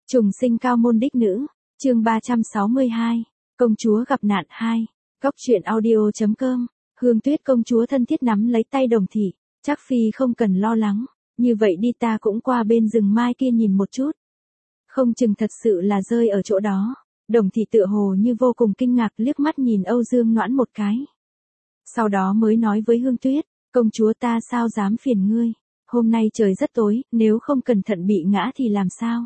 Trùng sinh cao môn đích nữ, chương 362, công chúa gặp nạn 2, Cóc truyện audio.com, Hương Tuyết công chúa thân thiết nắm lấy tay Đồng Thị, chắc phi không cần lo lắng, như vậy đi ta cũng qua bên rừng mai kia nhìn một chút. Không chừng thật sự là rơi ở chỗ đó, Đồng Thị tựa hồ như vô cùng kinh ngạc liếc mắt nhìn Âu Dương Noãn một cái. Sau đó mới nói với Hương Tuyết, công chúa ta sao dám phiền ngươi, hôm nay trời rất tối, nếu không cẩn thận bị ngã thì làm sao?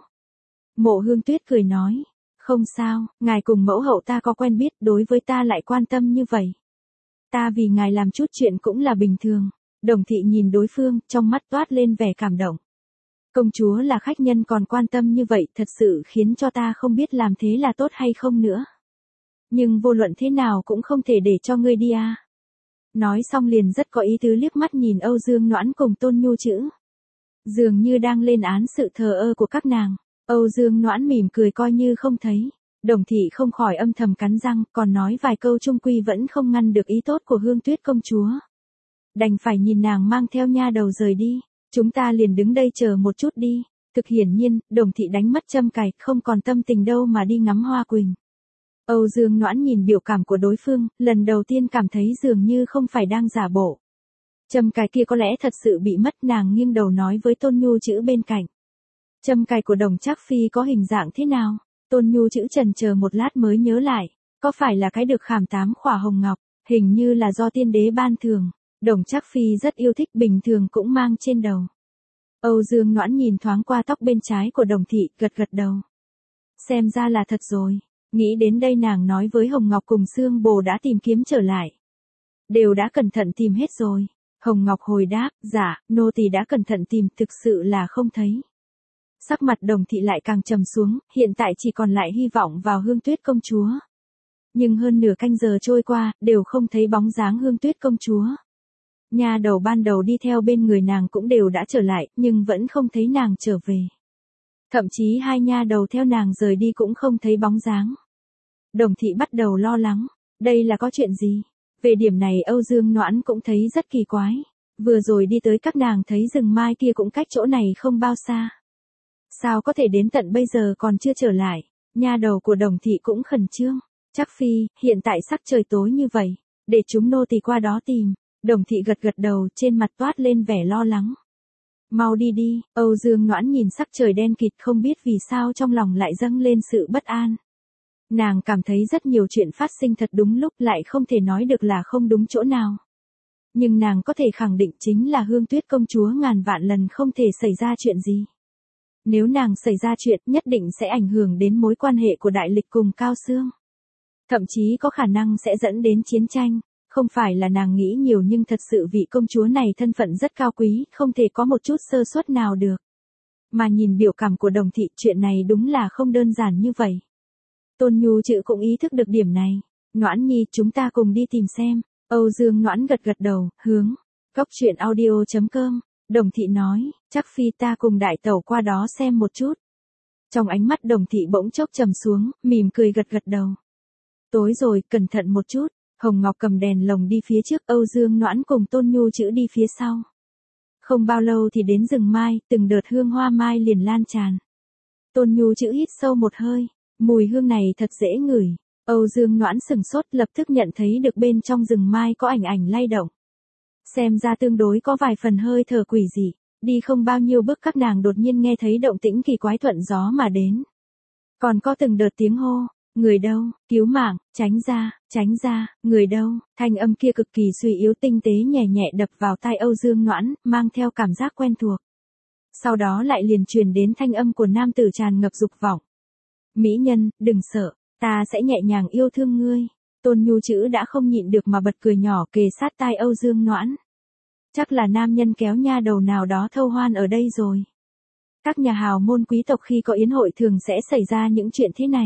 Mộ Hương Tuyết cười nói, không sao, ngài cùng mẫu hậu ta có quen biết, đối với ta lại quan tâm như vậy. Ta vì ngài làm chút chuyện cũng là bình thường. Đồng Thị nhìn đối phương, trong mắt toát lên vẻ cảm động. Công chúa là khách nhân còn quan tâm như vậy, thật sự khiến cho ta không biết làm thế là tốt hay không nữa. Nhưng vô luận thế nào cũng không thể để cho ngươi đi à. Nói xong liền rất có ý tứ liếc mắt nhìn Âu Dương Noãn cùng Tôn Nhu Chữ. Dường như đang lên án sự thờ ơ của các nàng. Âu Dương Noãn mỉm cười coi như không thấy. Đồng Thị không khỏi âm thầm cắn răng, còn nói vài câu chung quy vẫn không ngăn được ý tốt của Hương Tuyết công chúa. Đành phải nhìn nàng mang theo nha đầu rời đi, chúng ta liền đứng đây chờ một chút đi. Thực hiển nhiên, Đồng Thị đánh mất châm cài, không còn tâm tình đâu mà đi ngắm hoa quỳnh. Âu Dương Noãn nhìn biểu cảm của đối phương, lần đầu tiên cảm thấy dường như không phải đang giả bộ. Châm cài kia có lẽ thật sự bị mất, nàng nghiêng đầu nói với Tôn Nhu Chữ bên cạnh. Châm cài của Đồng Trác Phi có hình dạng thế nào? Tôn Nhu Chữ chần chờ một lát mới nhớ lại, có phải là cái được khảm 8 khỏa hồng ngọc, hình như là do tiên đế ban thưởng. Đồng Trác Phi rất yêu thích, bình thường cũng mang trên đầu. Âu Dương Noãn nhìn thoáng qua tóc bên trái của Đồng Thị, gật gật đầu. Xem ra là thật rồi. Nghĩ đến đây nàng nói với Hồng Ngọc cùng Sương Bồ đã tìm kiếm trở lại. Đều đã cẩn thận tìm hết rồi. Hồng Ngọc hồi đáp, dạ, nô tỳ đã cẩn thận tìm, thực sự là không thấy. Sắc mặt Đồng Thị lại càng trầm xuống, hiện tại chỉ còn lại hy vọng vào Hương Tuyết công chúa. Nhưng hơn nửa canh giờ trôi qua, đều không thấy bóng dáng Hương Tuyết công chúa. Nha đầu ban đầu đi theo bên người nàng cũng đều đã trở lại, nhưng vẫn không thấy nàng trở về. Thậm chí hai nha đầu theo nàng rời đi cũng không thấy bóng dáng. Đồng Thị bắt đầu lo lắng, đây là có chuyện gì? Về điểm này Âu Dương Noãn cũng thấy rất kỳ quái. Vừa rồi đi tới các nàng thấy rừng mai kia cũng cách chỗ này không bao xa. Sao có thể đến tận bây giờ còn chưa trở lại? Nha đầu của Đồng Thị cũng khẩn trương. Trác Phi, hiện tại sắc trời tối như vậy, để chúng nô tỳ qua đó tìm. Đồng Thị gật gật đầu, trên mặt toát lên vẻ lo lắng. Mau đi đi, Âu Dương Noãn nhìn sắc trời đen kịt không biết vì sao trong lòng lại dâng lên sự bất an. Nàng cảm thấy rất nhiều chuyện phát sinh thật đúng lúc, lại không thể nói được là không đúng chỗ nào. Nhưng nàng có thể khẳng định chính là Hương Tuyết công chúa ngàn vạn lần không thể xảy ra chuyện gì. Nếu nàng xảy ra chuyện nhất định sẽ ảnh hưởng đến mối quan hệ của Đại Lịch cùng Cao Xương. Thậm chí có khả năng sẽ dẫn đến chiến tranh. Không phải là nàng nghĩ nhiều nhưng thật sự vị công chúa này thân phận rất cao quý, không thể có một chút sơ suất nào được. Mà nhìn biểu cảm của Đồng Thị, chuyện này đúng là không đơn giản như vậy. Tôn Nhu Chữ cũng ý thức được điểm này. Noãn nhi, chúng ta cùng đi tìm xem. Âu Dương Noãn gật gật đầu, hướng Cóc truyện audio.com. Đồng Thị nói, chắc phi ta cùng đại tẩu qua đó xem một chút. Trong ánh mắt Đồng Thị bỗng chốc trầm xuống, mỉm cười gật gật đầu. Tối rồi, cẩn thận một chút. Hồng Ngọc cầm đèn lồng đi phía trước, Âu Dương Noãn cùng Tôn Nhu Chữ đi phía sau. Không bao lâu thì đến rừng mai, từng đợt hương hoa mai liền lan tràn. Tôn Nhu Chữ hít sâu một hơi, mùi hương này thật dễ ngửi. Âu Dương Noãn sừng sốt, lập tức nhận thấy được bên trong rừng mai có ảnh ảnh lay động. Xem ra tương đối có vài phần hơi thở quỷ dị. Đi không bao nhiêu bước các nàng đột nhiên nghe thấy động tĩnh kỳ quái thuận gió mà đến. Còn có từng đợt tiếng hô. Người đâu, cứu mạng, tránh ra, người đâu, thanh âm kia cực kỳ suy yếu tinh tế nhẹ nhẹ đập vào tai Âu Dương Noãn, mang theo cảm giác quen thuộc. Sau đó lại liền truyền đến thanh âm của nam tử tràn ngập dục vọng. Mỹ nhân, đừng sợ, ta sẽ nhẹ nhàng yêu thương ngươi. Tôn Nhu Chữ đã không nhịn được mà bật cười nhỏ kề sát tai Âu Dương Noãn. Chắc là nam nhân kéo nha đầu nào đó thâu hoan ở đây rồi. Các nhà hào môn quý tộc khi có yến hội thường sẽ xảy ra những chuyện thế này.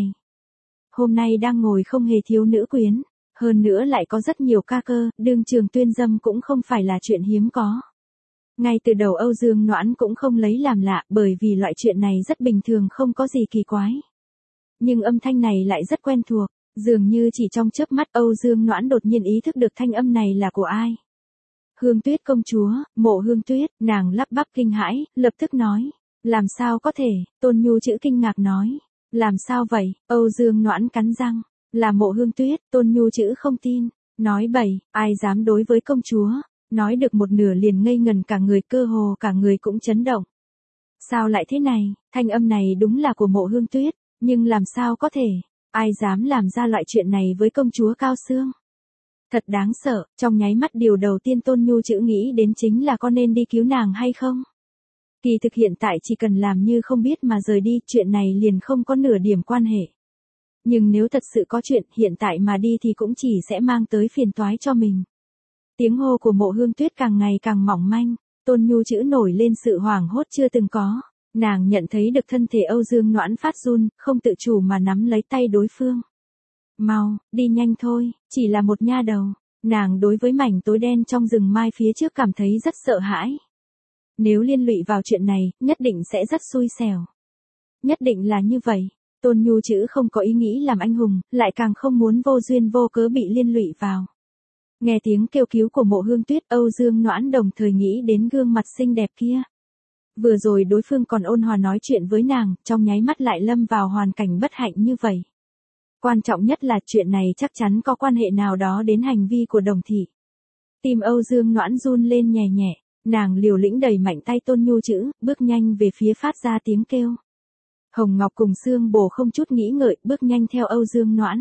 Hôm nay đang ngồi không hề thiếu nữ quyến, hơn nữa lại có rất nhiều ca cơ, đương trường tuyên dâm cũng không phải là chuyện hiếm có. Ngay từ đầu Âu Dương Noãn cũng không lấy làm lạ, bởi vì loại chuyện này rất bình thường, không có gì kỳ quái. Nhưng âm thanh này lại rất quen thuộc, dường như chỉ trong chớp mắt Âu Dương Noãn đột nhiên ý thức được thanh âm này là của ai. Hương Tuyết công chúa, Mộ Hương Tuyết, nàng lắp bắp kinh hãi, lập tức nói, Làm sao có thể, Tôn Nhu chữ kinh ngạc nói. Làm sao vậy, Âu Dương Noãn cắn răng. Là Mộ Hương Tuyết, Tôn Nhu chữ không tin. Nói bậy, ai dám đối với công chúa. Nói được một nửa liền ngây ngần cả người, cơ hồ cả người cũng chấn động. Sao lại thế này, thanh âm này đúng là của Mộ Hương Tuyết, nhưng làm sao có thể, ai dám làm ra loại chuyện này với công chúa Cao Xương. Thật đáng sợ, trong nháy mắt điều đầu tiên Tôn Nhu chữ nghĩ đến chính là có nên đi cứu nàng hay không. Kỳ thực hiện tại chỉ cần làm như không biết mà rời đi, chuyện này liền không có nửa điểm quan hệ. Nhưng nếu thật sự có chuyện hiện tại mà đi thì cũng chỉ sẽ mang tới phiền toái cho mình. Tiếng hô của Mộ Hương Tuyết càng ngày càng mỏng manh, Tôn Nhu chữ nổi lên sự hoảng hốt chưa từng có. Nàng nhận thấy được thân thể Âu Dương Noãn phát run, không tự chủ mà nắm lấy tay đối phương. Mau, đi nhanh thôi, chỉ là một nha đầu. Nàng đối với mảnh tối đen trong rừng mai phía trước cảm thấy rất sợ hãi. Nếu liên lụy vào chuyện này, nhất định sẽ rất xui xẻo. Nhất định là như vậy. Tôn Nhu chữ không có ý nghĩ làm anh hùng, lại càng không muốn vô duyên vô cớ bị liên lụy vào. Nghe tiếng kêu cứu của Mộ Hương Tuyết, Âu Dương Noãn đồng thời nghĩ đến gương mặt xinh đẹp kia. Vừa rồi đối phương còn ôn hòa nói chuyện với nàng, trong nháy mắt lại lâm vào hoàn cảnh bất hạnh như vậy. Quan trọng nhất là chuyện này chắc chắn có quan hệ nào đó đến hành vi của Đồng thị. Tim Âu Dương Noãn run lên nhẹ nhẹ, nàng liều lĩnh đẩy mạnh tay Tôn Nhu chữ, bước nhanh về phía phát ra tiếng kêu. Hồng Ngọc cùng Sương Bồ không chút nghĩ ngợi, bước nhanh theo Âu Dương Noãn.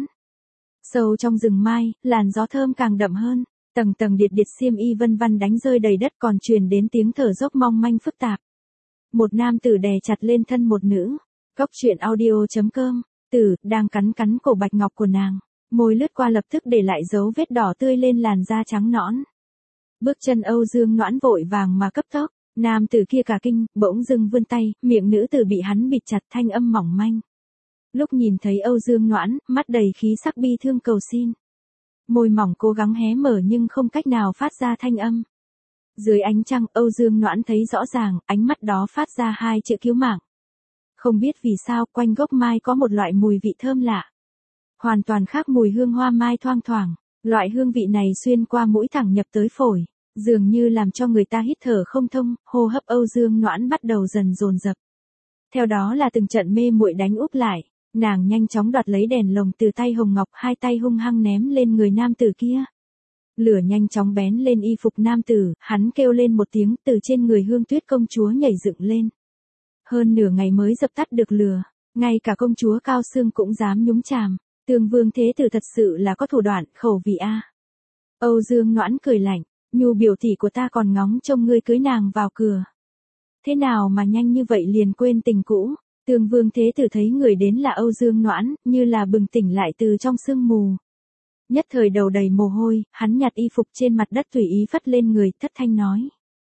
Sâu trong rừng mai, làn gió thơm càng đậm hơn, tầng tầng điệt điệt xiêm y vân vân đánh rơi đầy đất, còn truyền đến tiếng thở dốc mong manh phức tạp. Một nam tử đè chặt lên thân một nữ. Góc truyện audio.com. Tử đang cắn cắn cổ bạch ngọc của nàng, môi lướt qua lập tức để lại dấu vết đỏ tươi lên làn da trắng nõn. Bước chân Âu Dương Noãn vội vàng mà cấp tốc, nam tử kia cả kinh, bỗng dưng vươn tay, miệng nữ tử bị hắn bịt chặt, thanh âm mỏng manh. Lúc nhìn thấy Âu Dương Noãn, mắt đầy khí sắc bi thương cầu xin. Môi mỏng cố gắng hé mở nhưng không cách nào phát ra thanh âm. Dưới ánh trăng, Âu Dương Noãn thấy rõ ràng, ánh mắt đó phát ra hai chữ cứu mạng. Không biết vì sao, quanh gốc mai có một loại mùi vị thơm lạ. Hoàn toàn khác mùi hương hoa mai thoang thoảng, loại hương vị này xuyên qua mũi thẳng nhập tới phổi, dường như làm cho người ta hít thở không thông, hô hấp Âu Dương Noãn bắt đầu dần dồn dập. Theo đó là từng trận mê muội đánh úp lại, nàng nhanh chóng đoạt lấy đèn lồng từ tay Hồng Ngọc, hai tay hung hăng ném lên người nam tử kia. Lửa nhanh chóng bén lên y phục nam tử, hắn kêu lên một tiếng, từ trên người Hương Tuyết công chúa nhảy dựng lên. Hơn nửa ngày mới dập tắt được lửa, ngay cả công chúa Cao Xương cũng dám nhúng chàm. Tương Vương thế tử thật sự là có thủ đoạn, khẩu vị a. Âu Dương Noãn cười lạnh, Nhu biểu tỷ của ta còn ngóng trông ngươi cưới nàng vào cửa. Thế nào mà nhanh như vậy liền quên tình cũ? Tương Vương thế tử thấy người đến là Âu Dương Noãn, như là bừng tỉnh lại từ trong sương mù. Nhất thời đầu đầy mồ hôi, hắn nhặt y phục trên mặt đất tùy ý phất lên người, thất thanh nói.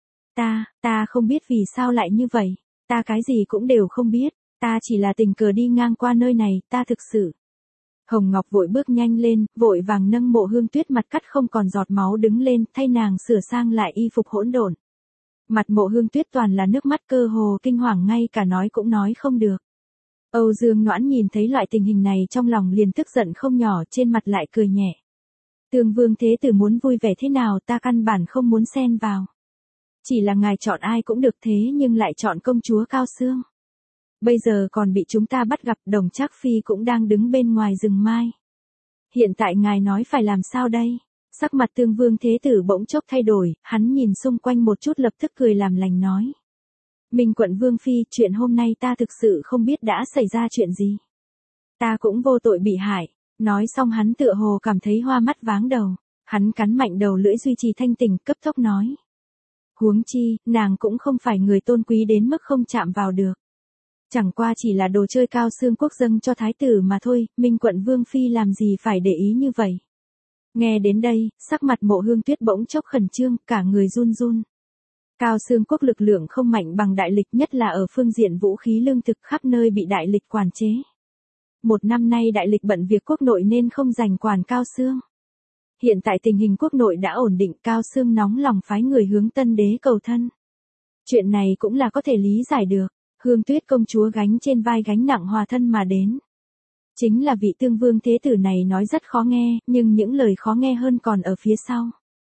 Ta không biết vì sao lại như vậy, ta cái gì cũng đều không biết, ta chỉ là tình cờ đi ngang qua nơi này, ta thực sự. Hồng Ngọc vội bước nhanh lên, vội vàng nâng Mộ Hương Tuyết mặt cắt không còn giọt máu đứng lên, thay nàng sửa sang lại y phục hỗn độn. Mặt Mộ Hương Tuyết toàn là nước mắt, cơ hồ kinh hoàng, ngay cả nói cũng nói không được. Âu Dương Noãn nhìn thấy loại tình hình này trong lòng liền tức giận không nhỏ, trên mặt lại cười nhẹ. Tương Vương thế tử muốn vui vẻ thế nào ta căn bản không muốn xen vào. Chỉ là ngài chọn ai cũng được, thế nhưng lại chọn công chúa Cao Xương. Bây giờ còn bị chúng ta bắt gặp, Đồng Trác Phi cũng đang đứng bên ngoài rừng mai. Hiện tại ngài nói phải làm sao đây? Sắc mặt Tương Vương thế tử bỗng chốc thay đổi, hắn nhìn xung quanh một chút lập tức cười làm lành nói. Minh Quận Vương Phi, chuyện hôm nay ta thực sự không biết đã xảy ra chuyện gì. Ta cũng vô tội bị hại. Nói xong hắn tựa hồ cảm thấy hoa mắt váng đầu. Hắn cắn mạnh đầu lưỡi duy trì thanh tỉnh, cấp tốc nói. Huống chi, nàng cũng không phải người tôn quý đến mức không chạm vào được. Chẳng qua chỉ là đồ chơi Cao Xương quốc dâng cho thái tử mà thôi, Minh Quận Vương Phi làm gì phải để ý như vậy. Nghe đến đây, sắc mặt Mộ Hương Tuyết bỗng chốc khẩn trương, cả người run run. Cao Xương quốc lực lượng không mạnh bằng Đại Lịch, nhất là ở phương diện vũ khí lương thực, khắp nơi bị Đại Lịch quản chế. Một năm nay Đại Lịch bận việc quốc nội nên không dành quản Cao Xương. Hiện tại tình hình quốc nội đã ổn định, Cao Xương nóng lòng phái người hướng Tân Đế cầu thân. Chuyện này cũng là có thể lý giải được, Hương Tuyết công chúa gánh trên vai gánh nặng hòa thân mà đến. Chính là vị Tương Vương thế tử này nói rất khó nghe, nhưng những lời khó nghe hơn còn ở phía sau.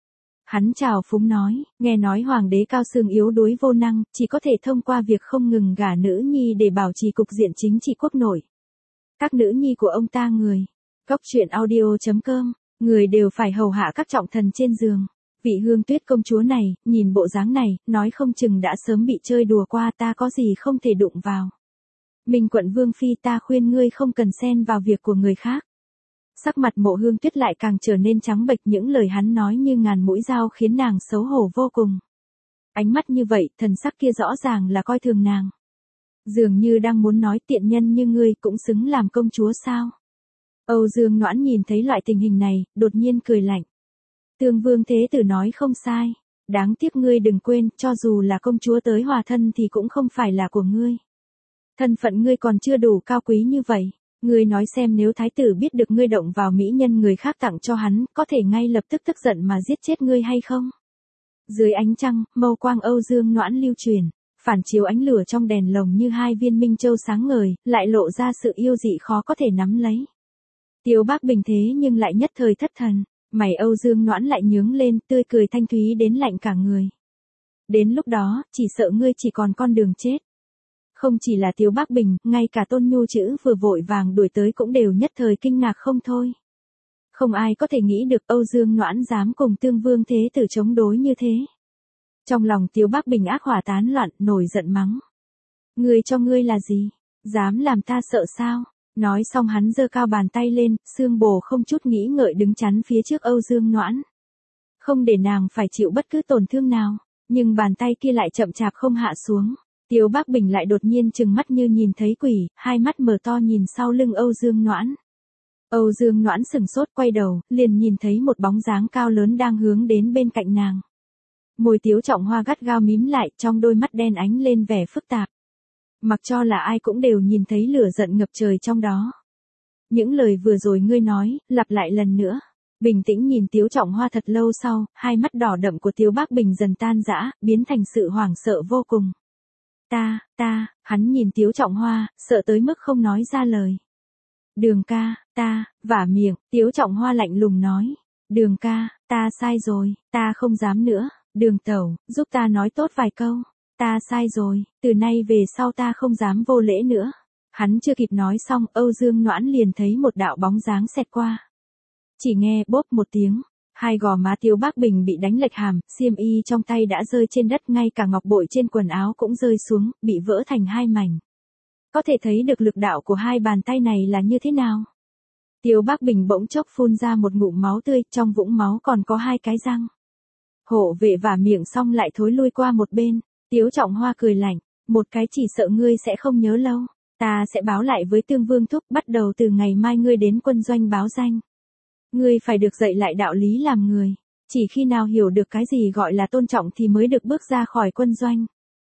Hắn chào phúng nói, nghe nói hoàng đế cao xương yếu đuối vô năng, chỉ có thể thông qua việc không ngừng gả nữ nhi để bảo trì cục diện chính trị quốc nội. Các nữ nhi của ông ta người. Góc truyện audio.com, người đều phải hầu hạ các trọng thần trên giường. Vị Hương Tuyết công chúa này, nhìn bộ dáng này, nói không chừng đã sớm bị chơi đùa qua, ta có gì không thể đụng vào. Minh quận Vương Phi, ta khuyên ngươi không cần xen vào việc của người khác. Sắc mặt Mộ Hương Tuyết lại càng trở nên trắng bệch, những lời hắn nói như ngàn mũi dao khiến nàng xấu hổ vô cùng. Ánh mắt như vậy, thần sắc kia rõ ràng là coi thường nàng. Dường như đang muốn nói tiện nhân như ngươi cũng xứng làm công chúa sao. Âu Dương Noãn nhìn thấy loại tình hình này, đột nhiên cười lạnh. Tương Vương Thế Tử nói không sai. Đáng tiếc ngươi đừng quên, cho dù là công chúa tới hòa thân thì cũng không phải là của ngươi. Thân phận ngươi còn chưa đủ cao quý như vậy. Ngươi nói xem, nếu thái tử biết được ngươi động vào mỹ nhân người khác tặng cho hắn, có thể ngay lập tức tức giận mà giết chết ngươi hay không? Dưới ánh trăng, mâu quang Âu Dương Noãn lưu truyền, phản chiếu ánh lửa trong đèn lồng như hai viên minh châu sáng ngời, lại lộ ra sự yêu dị khó có thể nắm lấy. Tiêu Bác Bình thế nhưng lại nhất thời thất thần, mày Âu Dương Noãn lại nhướng lên, tươi cười thanh thúy đến lạnh cả người. Đến lúc đó, chỉ sợ ngươi chỉ còn con đường chết. Không chỉ là Tiêu Bác Bình, ngay cả Tôn Nhu Chữ vừa vội vàng đuổi tới cũng đều nhất thời kinh ngạc không thôi. Không ai có thể nghĩ được Âu Dương Noãn dám cùng Tương Vương Thế Tử chống đối như thế. Trong lòng Tiêu Bác Bình ác hỏa tán loạn, nổi giận mắng. Ngươi cho ngươi là gì? Dám làm ta sợ sao? Nói xong hắn giơ cao bàn tay lên, Xương Bồ không chút nghĩ ngợi đứng chắn phía trước Âu Dương Noãn. Không để nàng phải chịu bất cứ tổn thương nào, nhưng bàn tay kia lại chậm chạp không hạ xuống. Tiêu Bác Bình lại đột nhiên trừng mắt như nhìn thấy quỷ, hai mắt mở to nhìn sau lưng Âu Dương Noãn. Âu Dương Noãn sừng sốt quay đầu, liền nhìn thấy một bóng dáng cao lớn đang hướng đến bên cạnh nàng. Môi Tiếu Trọng Hoa gắt gao mím lại, trong đôi mắt đen ánh lên vẻ phức tạp. Mặc cho là ai cũng đều nhìn thấy lửa giận ngập trời trong đó. Những lời vừa rồi ngươi nói, lặp lại lần nữa. Bình tĩnh nhìn Tiếu Trọng Hoa thật lâu sau, hai mắt đỏ đậm của Tiêu Bác Bình dần tan rã, biến thành sự hoảng sợ vô cùng. Hắn nhìn Tiếu Trọng Hoa, sợ tới mức không nói ra lời. Đường ca, vả miệng, Tiếu Trọng Hoa lạnh lùng nói. Đường ca, ta sai rồi, ta không dám nữa, Đường tẩu, giúp ta nói tốt vài câu. Ta sai rồi, từ nay về sau ta không dám vô lễ nữa. Hắn chưa kịp nói xong, Âu Dương Noãn liền thấy một đạo bóng dáng xẹt qua. Chỉ nghe bốp một tiếng, hai gò má Tiêu Bác Bình bị đánh lệch hàm, xiêm y trong tay đã rơi trên đất, ngay cả ngọc bội trên quần áo cũng rơi xuống, bị vỡ thành hai mảnh. Có thể thấy được lực đạo của hai bàn tay này là như thế nào. Tiêu Bác Bình bỗng chốc phun ra một ngụm máu tươi, trong vũng máu còn có hai cái răng. Hộ vệ vả miệng xong lại thối lui qua một bên. Tiếu Trọng Hoa cười lạnh, một cái chỉ sợ ngươi sẽ không nhớ lâu. Ta sẽ báo lại với Tương Vương thúc, bắt đầu từ ngày mai ngươi đến quân doanh báo danh. Ngươi phải được dạy lại đạo lý làm người. Chỉ khi nào hiểu được cái gì gọi là tôn trọng thì mới được bước ra khỏi quân doanh.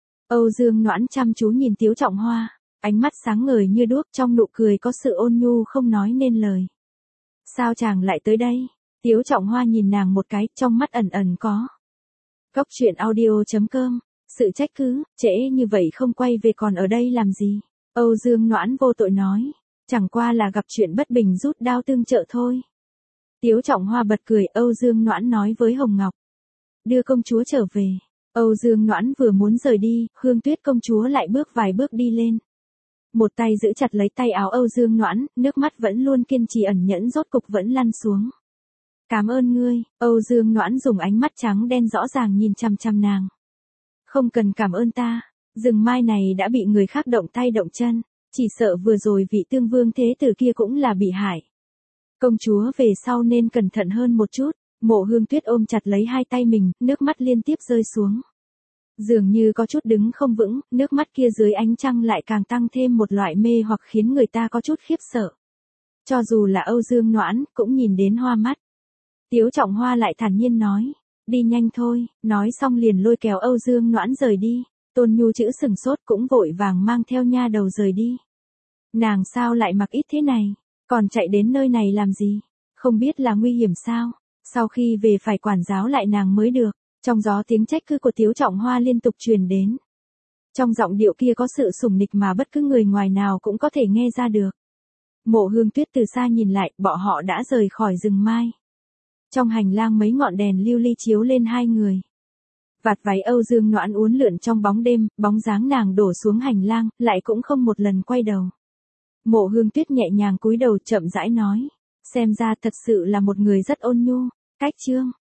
Âu Dương Noãn chăm chú nhìn Tiếu Trọng Hoa, ánh mắt sáng ngời như đuốc, trong nụ cười có sự ôn nhu không nói nên lời. Sao chàng lại tới đây? Tiếu Trọng Hoa nhìn nàng một cái, trong mắt ẩn ẩn có. Góc truyện audio.com, sự trách cứ, trễ như vậy không quay về còn ở đây làm gì? Âu Dương Noãn vô tội nói, chẳng qua là gặp chuyện bất bình rút đao tương trợ thôi. Tiếu Trọng Hoa bật cười, Âu Dương Noãn nói với Hồng Ngọc. Đưa công chúa trở về. Âu Dương Noãn vừa muốn rời đi, Hương Tuyết công chúa lại bước vài bước đi lên. Một tay giữ chặt lấy tay áo Âu Dương Noãn, nước mắt vẫn luôn kiên trì ẩn nhẫn rốt cục vẫn lăn xuống. Cảm ơn ngươi, Âu Dương Noãn dùng ánh mắt trắng đen rõ ràng nhìn chằm chằm nàng. Không cần cảm ơn ta, rừng mai này đã bị người khác động tay động chân, chỉ sợ vừa rồi vị Tương Vương Thế Tử kia cũng là bị hại. Công chúa về sau nên cẩn thận hơn một chút. Mộ Hương Tuyết ôm chặt lấy hai tay mình, nước mắt liên tiếp rơi xuống. Dường như có chút đứng không vững, nước mắt kia dưới ánh trăng lại càng tăng thêm một loại mê hoặc khiến người ta có chút khiếp sợ. Cho dù là Âu Dương Noãn, cũng nhìn đến hoa mắt. Tiếu Trọng Hoa lại thản nhiên nói, đi nhanh thôi, nói xong liền lôi kéo Âu Dương Noãn rời đi. Tôn Nhu Chữ sừng sốt cũng vội vàng mang theo nha đầu rời đi. Nàng sao lại mặc ít thế này, còn chạy đến nơi này làm gì, không biết là nguy hiểm sao? Sau khi về phải quản giáo lại nàng mới được. Trong gió tiếng trách cứ của Tiếu Trọng Hoa liên tục truyền đến. Trong giọng điệu kia có sự sủng nịch mà bất cứ người ngoài nào cũng có thể nghe ra được. Mộ Hương Tuyết từ xa nhìn lại, bọn họ đã rời khỏi rừng mai. Trong hành lang mấy ngọn đèn lưu ly chiếu lên hai người. Vạt váy Âu Dương Noãn uốn lượn trong bóng đêm, bóng dáng nàng đổ xuống hành lang, lại cũng không một lần quay đầu. Mộ Hương Tuyết nhẹ nhàng cúi đầu chậm rãi nói. Xem ra thật sự là một người rất ôn nhu. Cách chương